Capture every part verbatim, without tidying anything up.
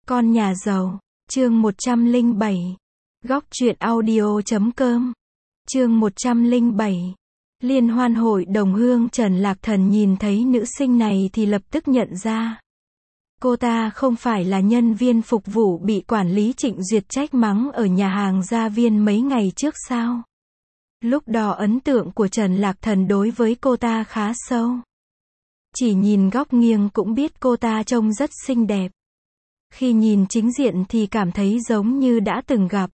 Con nhà giàu, chương một trăm lẻ bảy. Góc truyện audio chấm com. Chương một trăm lẻ bảy. Liên hoan hội đồng hương. Trần Lạc Thần nhìn thấy nữ sinh này thì lập tức nhận ra. Cô ta không phải là nhân viên phục vụ bị quản lý Trịnh Duyệt trách mắng ở nhà hàng Gia Viên mấy ngày trước sao? Lúc đó ấn tượng của Trần Lạc Thần đối với cô ta khá sâu. Chỉ nhìn góc nghiêng cũng biết cô ta trông rất xinh đẹp. Khi nhìn chính diện thì cảm thấy giống như đã từng gặp.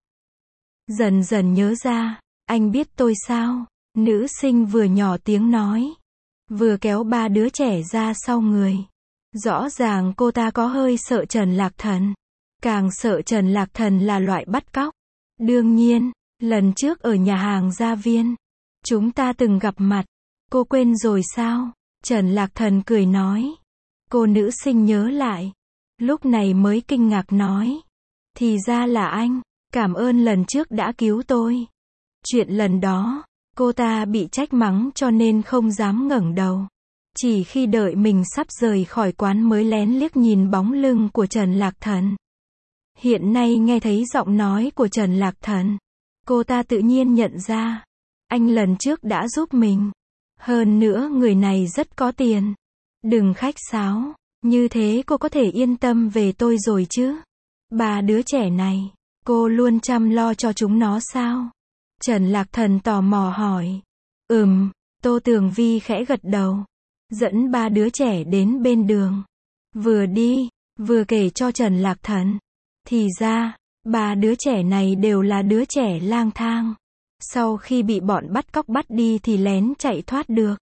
Dần dần nhớ ra, anh biết tôi sao? Nữ sinh vừa nhỏ tiếng nói, vừa kéo ba đứa trẻ ra sau người. Rõ ràng cô ta có hơi sợ Trần Lạc Thần. Càng sợ Trần Lạc Thần là loại bắt cóc. Đương nhiên, lần trước ở nhà hàng Gia Viên, chúng ta từng gặp mặt. Cô quên rồi sao? Trần Lạc Thần cười nói. Cô nữ sinh nhớ lại. Lúc này mới kinh ngạc nói. Thì ra là anh, cảm ơn lần trước đã cứu tôi. Chuyện lần đó, cô ta bị trách mắng cho nên không dám ngẩng đầu. Chỉ khi đợi mình sắp rời khỏi quán mới lén liếc nhìn bóng lưng của Trần Lạc Thần. Hiện nay nghe thấy giọng nói của Trần Lạc Thần, cô ta tự nhiên nhận ra. Anh lần trước đã giúp mình. Hơn nữa người này rất có tiền. Đừng khách sáo. Như thế cô có thể yên tâm về tôi rồi chứ? Ba đứa trẻ này, cô luôn chăm lo cho chúng nó sao? Trần Lạc Thần tò mò hỏi. Ừm, Tô Tường Vi khẽ gật đầu. Dẫn ba đứa trẻ đến bên đường. Vừa đi, vừa kể cho Trần Lạc Thần. Thì ra, ba đứa trẻ này đều là đứa trẻ lang thang. Sau khi bị bọn bắt cóc bắt đi thì lén chạy thoát được.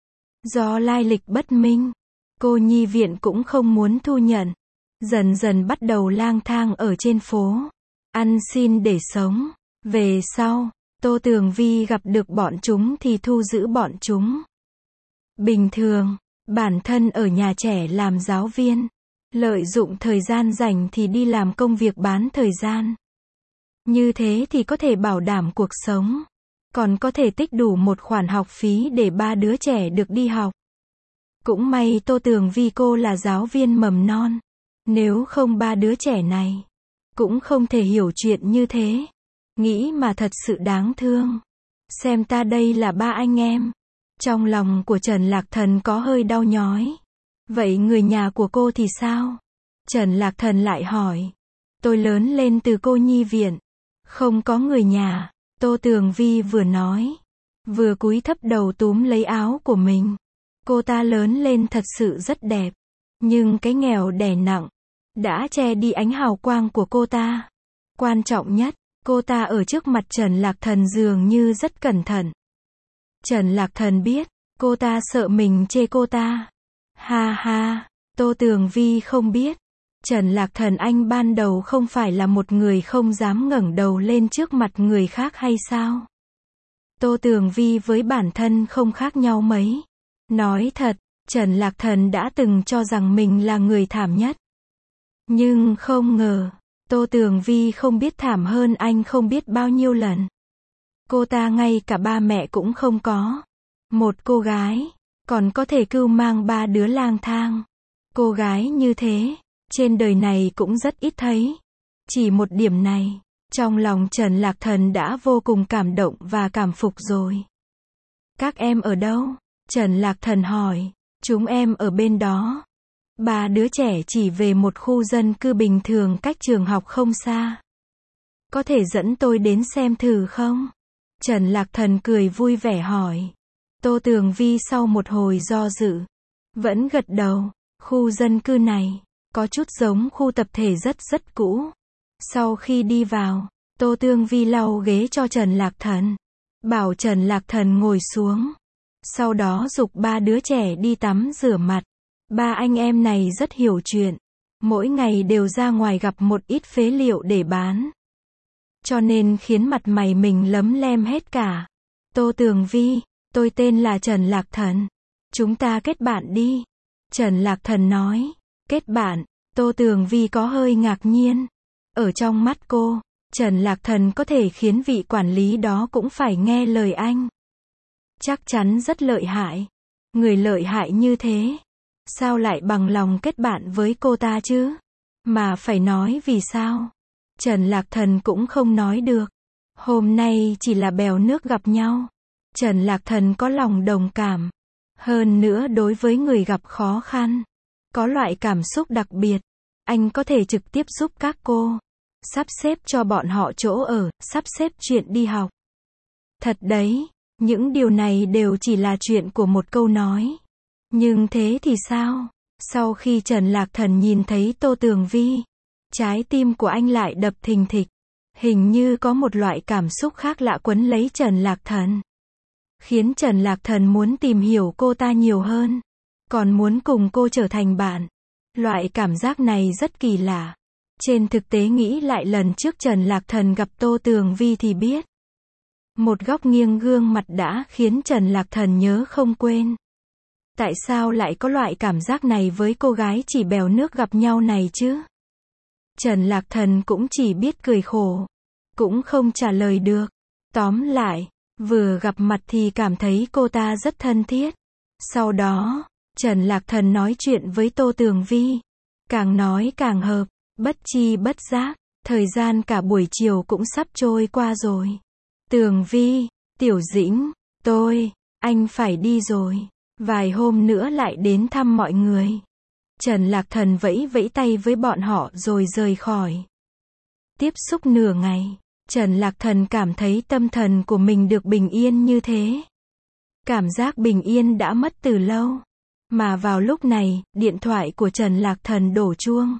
Do lai lịch bất minh, cô nhi viện cũng không muốn thu nhận. Dần dần bắt đầu lang thang ở trên phố. Ăn xin để sống. Về sau, Tô Tường Vi gặp được bọn chúng thì thu giữ bọn chúng. Bình thường, bản thân ở nhà trẻ làm giáo viên. Lợi dụng thời gian rảnh thì đi làm công việc bán thời gian. Như thế thì có thể bảo đảm cuộc sống. Còn có thể tích đủ một khoản học phí để ba đứa trẻ được đi học. Cũng may Tô Tường Vi cô là giáo viên mầm non. Nếu không ba đứa trẻ này cũng không thể hiểu chuyện như thế. Nghĩ mà thật sự đáng thương. Xem ta đây là ba anh em. Trong lòng của Trần Lạc Thần có hơi đau nhói. Vậy người nhà của cô thì sao? Trần Lạc Thần lại hỏi. Tôi lớn lên từ cô nhi viện. Không có người nhà. Tô Tường Vi vừa nói, vừa cúi thấp đầu túm lấy áo của mình. Cô ta lớn lên thật sự rất đẹp. Nhưng cái nghèo đè nặng đã che đi ánh hào quang của cô ta. Quan trọng nhất, cô ta ở trước mặt Trần Lạc Thần dường như rất cẩn thận. Trần Lạc Thần biết, cô ta sợ mình chê cô ta. Ha ha, Tô Tường Vi không biết. Trần Lạc Thần anh ban đầu không phải là một người không dám ngẩng đầu lên trước mặt người khác hay sao? Tô Tường Vi với bản thân không khác nhau mấy. Nói thật, Trần Lạc Thần đã từng cho rằng mình là người thảm nhất. Nhưng không ngờ, Tô Tường Vi không biết thảm hơn anh không biết bao nhiêu lần. Cô ta ngay cả ba mẹ cũng không có. Một cô gái, còn có thể cưu mang ba đứa lang thang. Cô gái như thế, trên đời này cũng rất ít thấy. Chỉ một điểm này, trong lòng Trần Lạc Thần đã vô cùng cảm động và cảm phục rồi. Các em ở đâu? Trần Lạc Thần hỏi. Chúng em ở bên đó. Ba đứa trẻ chỉ về một khu dân cư bình thường cách trường học không xa. Có thể dẫn tôi đến xem thử không? Trần Lạc Thần cười vui vẻ hỏi. Tô Tường Vi sau một hồi do dự, vẫn gật đầu. Khu dân cư này có chút giống khu tập thể rất rất cũ. Sau khi đi vào, Tô Tường Vi lau ghế cho Trần Lạc Thần. Bảo Trần Lạc Thần ngồi xuống. Sau đó giục ba đứa trẻ đi tắm rửa mặt. Ba anh em này rất hiểu chuyện. Mỗi ngày đều ra ngoài gặp một ít phế liệu để bán. Cho nên khiến mặt mày mình lấm lem hết cả. Tô Tường Vi, tôi tên là Trần Lạc Thần. Chúng ta kết bạn đi. Trần Lạc Thần nói. Kết bạn? Tô Tường Vi có hơi ngạc nhiên. Ở trong mắt cô, Trần Lạc Thần có thể khiến vị quản lý đó cũng phải nghe lời anh. Chắc chắn rất lợi hại. Người lợi hại như thế, sao lại bằng lòng kết bạn với cô ta chứ? Mà phải nói vì sao? Trần Lạc Thần cũng không nói được. Hôm nay chỉ là bèo nước gặp nhau. Trần Lạc Thần có lòng đồng cảm. Hơn nữa đối với người gặp khó khăn, có loại cảm xúc đặc biệt. Anh có thể trực tiếp giúp các cô, sắp xếp cho bọn họ chỗ ở, sắp xếp chuyện đi học. Thật đấy, những điều này đều chỉ là chuyện của một câu nói. Nhưng thế thì sao? Sau khi Trần Lạc Thần nhìn thấy Tô Tường Vi, trái tim của anh lại đập thình thịch. Hình như có một loại cảm xúc khác lạ quấn lấy Trần Lạc Thần. Khiến Trần Lạc Thần muốn tìm hiểu cô ta nhiều hơn. Còn muốn cùng cô trở thành bạn. Loại cảm giác này rất kỳ lạ. Trên thực tế nghĩ lại lần trước Trần Lạc Thần gặp Tô Tường Vi thì biết. Một góc nghiêng gương mặt đã khiến Trần Lạc Thần nhớ không quên. Tại sao lại có loại cảm giác này với cô gái chỉ bèo nước gặp nhau này chứ? Trần Lạc Thần cũng chỉ biết cười khổ. Cũng không trả lời được. Tóm lại, vừa gặp mặt thì cảm thấy cô ta rất thân thiết. Sau đó, Trần Lạc Thần nói chuyện với Tô Tường Vi. Càng nói càng hợp, bất chi bất giác, thời gian cả buổi chiều cũng sắp trôi qua rồi. Tường Vi, Tiểu Dĩnh, tôi, anh phải đi rồi. Vài hôm nữa lại đến thăm mọi người. Trần Lạc Thần vẫy vẫy tay với bọn họ rồi rời khỏi. Tiếp xúc nửa ngày, Trần Lạc Thần cảm thấy tâm thần của mình được bình yên như thế. Cảm giác bình yên đã mất từ lâu. Mà vào lúc này, điện thoại của Trần Lạc Thần đổ chuông.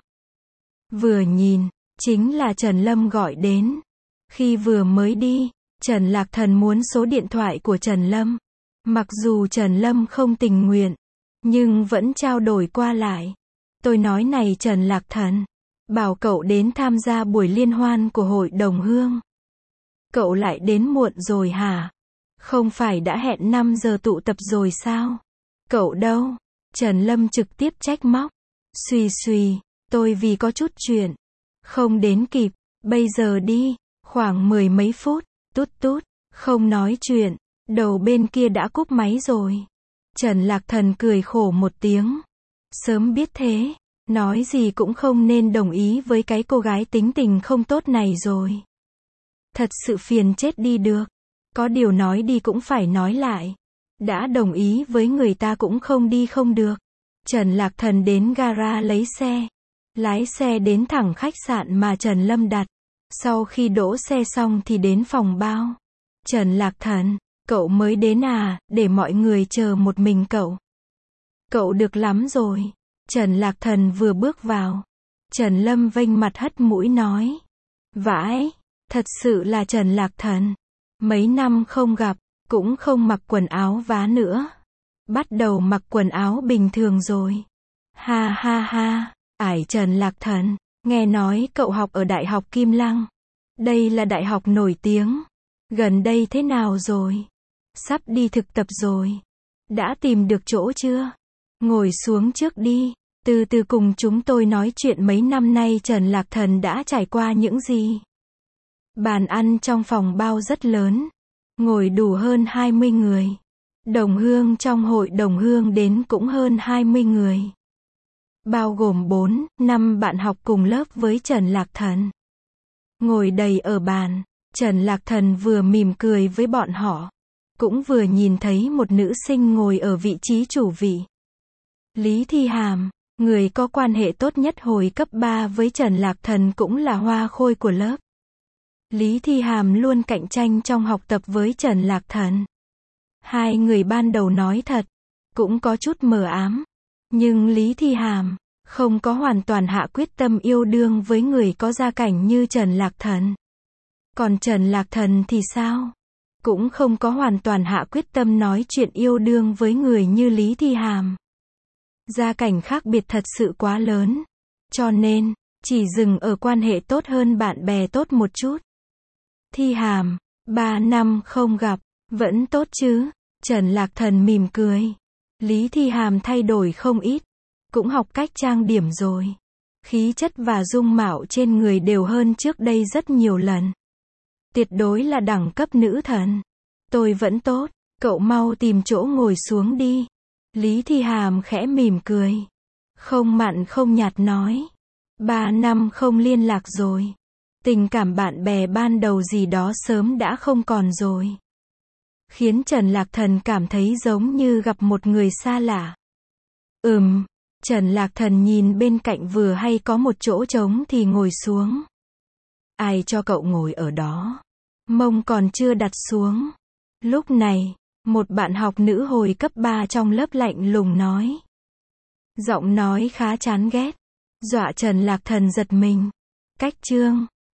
Vừa nhìn, chính là Trần Lâm gọi đến. Khi vừa mới đi, Trần Lạc Thần muốn số điện thoại của Trần Lâm. Mặc dù Trần Lâm không tình nguyện, nhưng vẫn trao đổi qua lại. Tôi nói này Trần Lạc Thần, bảo cậu đến tham gia buổi liên hoan của hội đồng hương. Cậu lại đến muộn rồi hả? Không phải đã hẹn năm giờ tụ tập rồi sao? Cậu đâu? Trần Lâm trực tiếp trách móc. Xùy xùy, tôi vì có chút chuyện. Không đến kịp, bây giờ đi, khoảng mười mấy phút, tút tút, không nói chuyện. Đầu bên kia đã cúp máy rồi. Trần Lạc Thần cười khổ một tiếng. Sớm biết thế, nói gì cũng không nên đồng ý với cái cô gái tính tình không tốt này rồi. Thật sự phiền chết đi được. Có điều nói đi cũng phải nói lại. Đã đồng ý với người ta cũng không đi không được. Trần Lạc Thần đến gara lấy xe. Lái xe đến thẳng khách sạn mà Trần Lâm đặt. Sau khi đỗ xe xong thì đến phòng bao. Trần Lạc Thần, cậu mới đến à, để mọi người chờ một mình cậu. Cậu được lắm rồi. Trần Lạc Thần vừa bước vào. Trần Lâm vênh mặt hất mũi nói. Vãi, thật sự là Trần Lạc Thần. Mấy năm không gặp, cũng không mặc quần áo vá nữa. Bắt đầu mặc quần áo bình thường rồi. Ha ha ha, ải Trần Lạc Thần, nghe nói cậu học ở Đại học Kim Lăng. Đây là đại học nổi tiếng. Gần đây thế nào rồi? Sắp đi thực tập rồi. Đã tìm được chỗ chưa? Ngồi xuống trước đi. Từ từ cùng chúng tôi nói chuyện mấy năm nay Trần Lạc Thần đã trải qua những gì. Bàn ăn trong phòng bao rất lớn. Ngồi đủ hơn hai mươi người. Đồng hương trong hội đồng hương đến cũng hơn hai mươi người. Bao gồm bốn, năm bạn học cùng lớp với Trần Lạc Thần. Ngồi đầy ở bàn. Trần Lạc Thần vừa mỉm cười với bọn họ. Cũng vừa nhìn thấy một nữ sinh ngồi ở vị trí chủ vị. Lý Thi Hàm, người có quan hệ tốt nhất hồi cấp ba với Trần Lạc Thần cũng là hoa khôi của lớp. Lý Thi Hàm luôn cạnh tranh trong học tập với Trần Lạc Thần. Hai người ban đầu nói thật, cũng có chút mờ ám. Nhưng Lý Thi Hàm, không có hoàn toàn hạ quyết tâm yêu đương với người có gia cảnh như Trần Lạc Thần. Còn Trần Lạc Thần thì sao? Cũng không có hoàn toàn hạ quyết tâm nói chuyện yêu đương với người như Lý Thi Hàm. Gia cảnh khác biệt thật sự quá lớn. Cho nên, chỉ dừng ở quan hệ tốt hơn bạn bè tốt một chút. Thi Hàm, ba năm không gặp, vẫn tốt chứ? Trần Lạc Thần mỉm cười. Lý Thi Hàm thay đổi không ít. Cũng học cách trang điểm rồi. Khí chất và dung mạo trên người đều hơn trước đây rất nhiều lần. Tuyệt đối là đẳng cấp nữ thần. Tôi vẫn tốt, cậu mau tìm chỗ ngồi xuống đi. Lý Thi Hàm khẽ mỉm cười. Không mặn không nhạt nói. Ba năm không liên lạc rồi. Tình cảm bạn bè ban đầu gì đó sớm đã không còn rồi. Khiến Trần Lạc Thần cảm thấy giống như gặp một người xa lạ. Ừm, Trần Lạc Thần nhìn bên cạnh vừa hay có một chỗ trống thì ngồi xuống. Ai cho cậu ngồi ở đó? Mông còn chưa đặt xuống. Lúc này, một bạn học nữ hồi cấp ba trong lớp lạnh lùng nói. Giọng nói khá chán ghét. Dọa Trần Lạc Thần giật mình. Cách chương